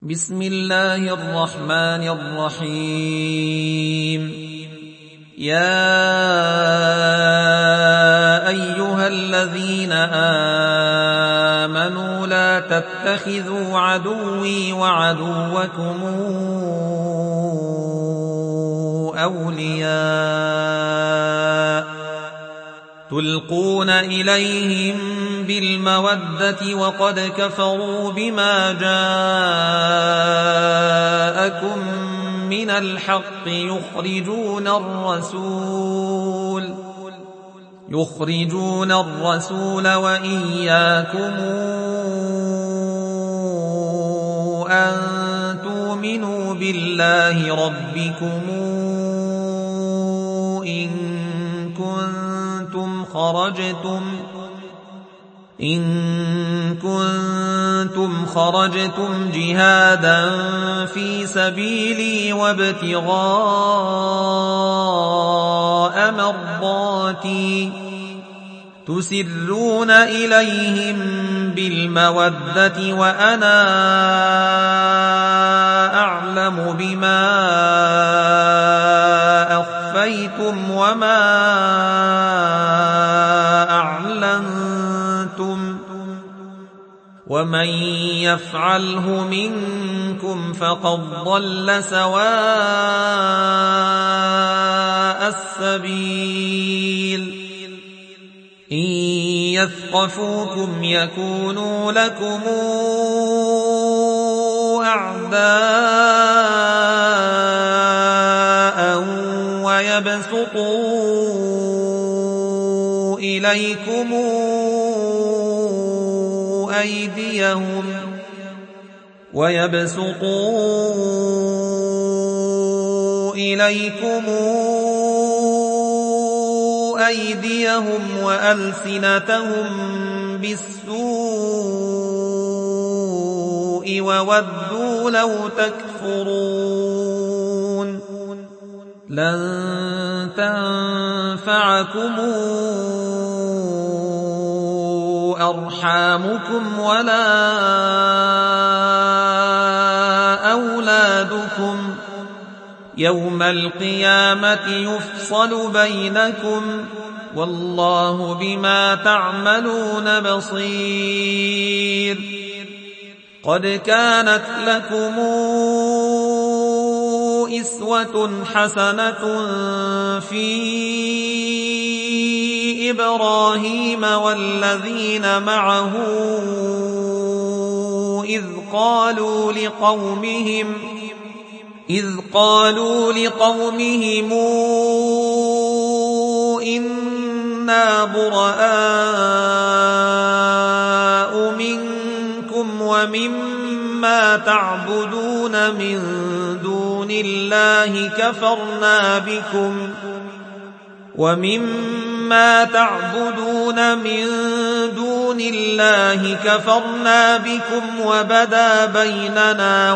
بسم الله الرحمن الرحيم. يا أيها الذين آمنوا لا تتخذوا عدوي وعدوكم أولياء تلقون إليهم بالمودة وقد كفروا بما جاءكم من الحق يخرجون الرسول وإياكم أن تؤمنوا بالله ربكم إن كنتم خرجتم جهادا في سبيلي وابتغاء مرضاتي تسرون إليهم بالمودة وأنا أعلم بما أخفيتم وما أعلنتم ومن يفعله منكم فقد ضل سواء السبيل. إن يثقفوكم يكونوا لكم أعداء ويبسطوا إليكم أيديهم وألسنتهم بالسوء وودوا لو تكفرون. لن تنفعكم أرحامكم ولا أولادكم يوم القيامة يفصل بينكم والله بما تعملون بصير. قد كانت لكم أسوة حسنة في إبراهيم والذين معه إذ قالوا لقومهم إنا براء منكم ومما تعبدون من دون الله كفرنا بكم وبدا بيننا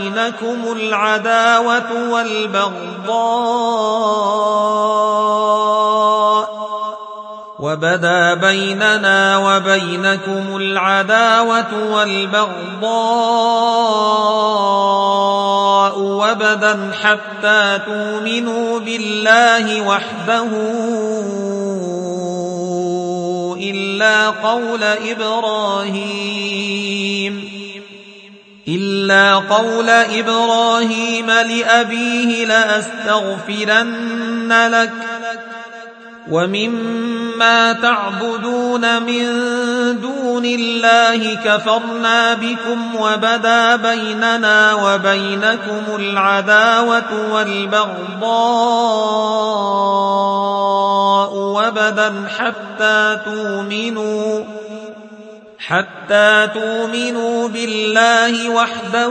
وبينكم العداوة والبغضاء وبدا حتى تؤمنوا بالله وحده إلا قول إبراهيم لأبيه لأستغفرن لك ومما تعبدون من دون الله كفرنا بكم وبدا بيننا وبينكم العداوة والبغضاء وبدا حتى تؤمنوا بالله وحده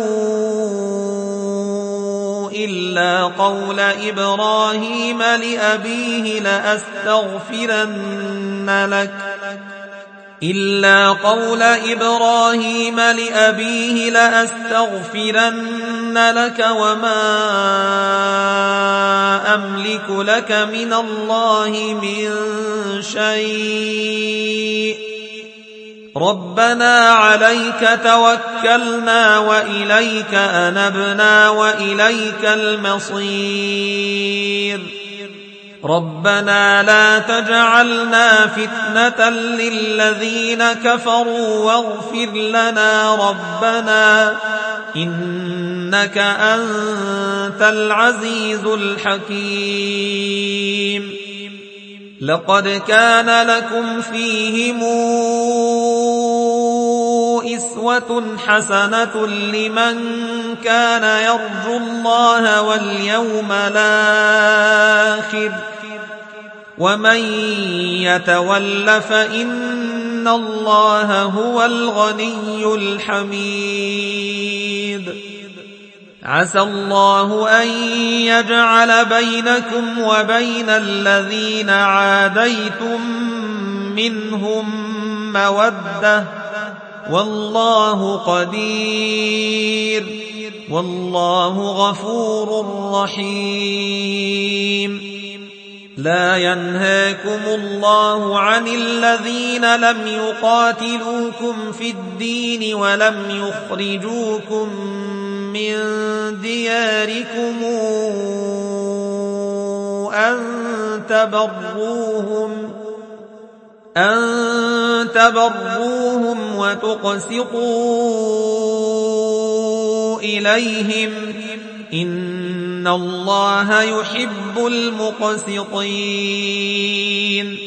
إلا قول إبراهيم لأبيه لأستغفرن لك وما أملك لك من الله من شيء ربنا عليك توكلنا وإليك أنبنا وإليك المصير ربنا لا تجعلنا فتنة للذين كفروا واغفر لنا ربنا إنك أنت العزيز الحكيم لقد كان لكم فيهم أسوة حسنة لمن كان يرجو الله واليوم الآخر ومن يتول فإن الله هو الغني الحميد عسى الله أن يجعل بينكم وبين الذين عاديتم منهم مودة والله قدير والله غفور رحيم لا ينهاكم الله عن الذين لم يقاتلوكم في الدين ولم يخرجوكم من دياركم أن تبروهم وتقسطوا إليهم إن الله يحب المقسطين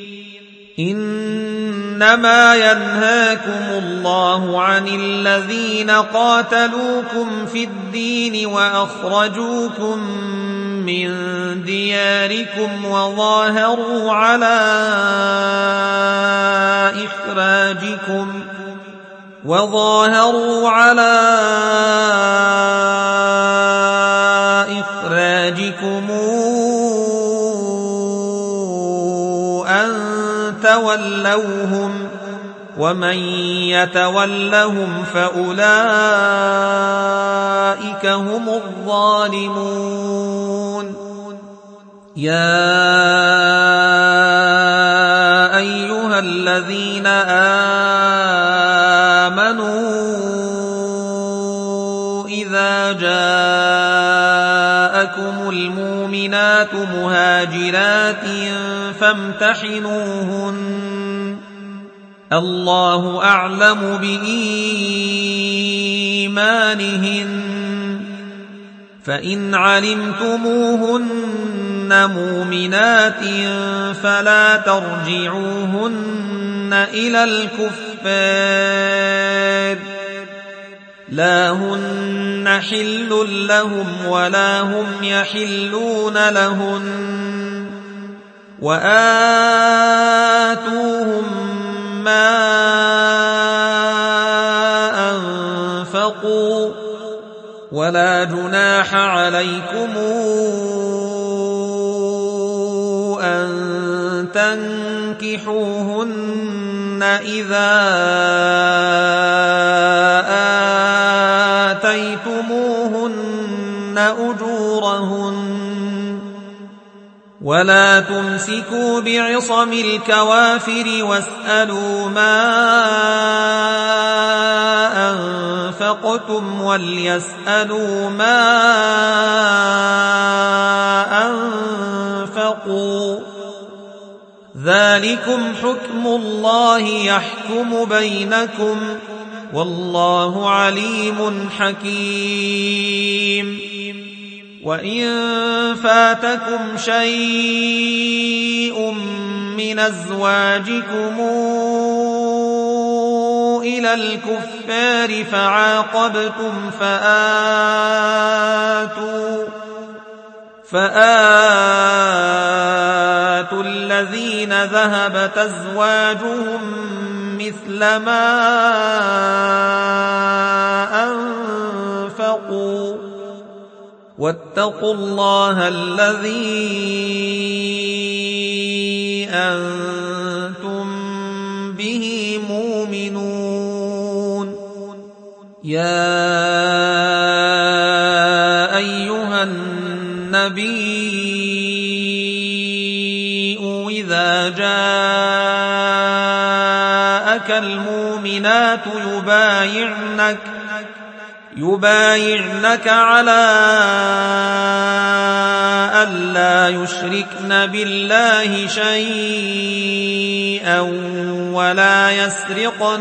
إنما ينهاكم الله عن الذين قاتلوكم في الدين وأخرجوكم من دياركم وظاهروا على إخراجكم أن تولوهم ومن يتولهم فأولئك هم الظالمون يا أيها الذين آمنوا إذا جاءكم المؤمنات مهاجرات فامتحنوهن الله أعلم بإيمانهن فإن علمتموهن مؤمنات فلا ترجعوهن إلى الكفار لا هن حل لهم ولا هم يحلون لهن وآتوهم ما أنفقوا ولا جناح عليكم أن تنكحوهن إذا آتيتموهن أجورهن ولا تمسكوا بعصم الكوافر واسألوا ما أنفقتم وليسألوا ما أنفقوا ذلكم حكم الله يحكم بينكم والله عليم حكيم وإن فاتكم شيء من أزواجكم إلى الكفار فعاقبتم فآتوا الذين ذهبت أزواجهم مثل ما أنفقوا واتقوا الله الذي أنتم به مؤمنون يا أيها النبي إذا جاءك المؤمنون يبايعنك على ألا يشركن بالله شيئا ولا يسرقن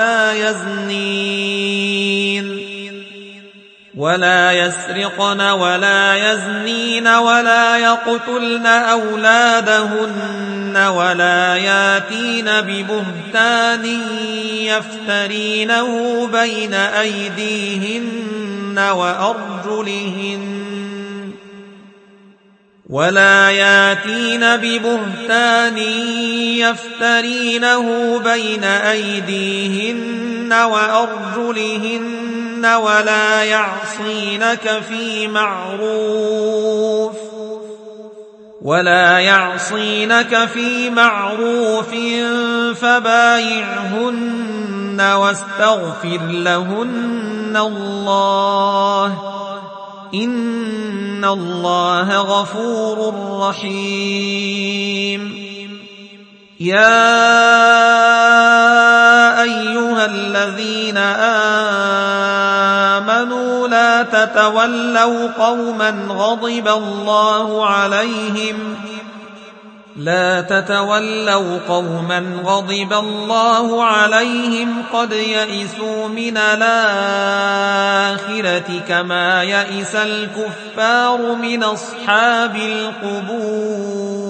ولا يزنين ولا يقتلن أولادهن ولا ياتين ببهتان يفترينه بين أيديهن وأرجلهن ولا يعصينك في معروف فبايعهن واستغفر لهن الله إن الله غفور رحيم. يا أيها الذين آمنوا لا تتولوا قوما غضب الله عليهم قد يئسوا من الآخرة كما يئس الكفار من أصحاب القبور.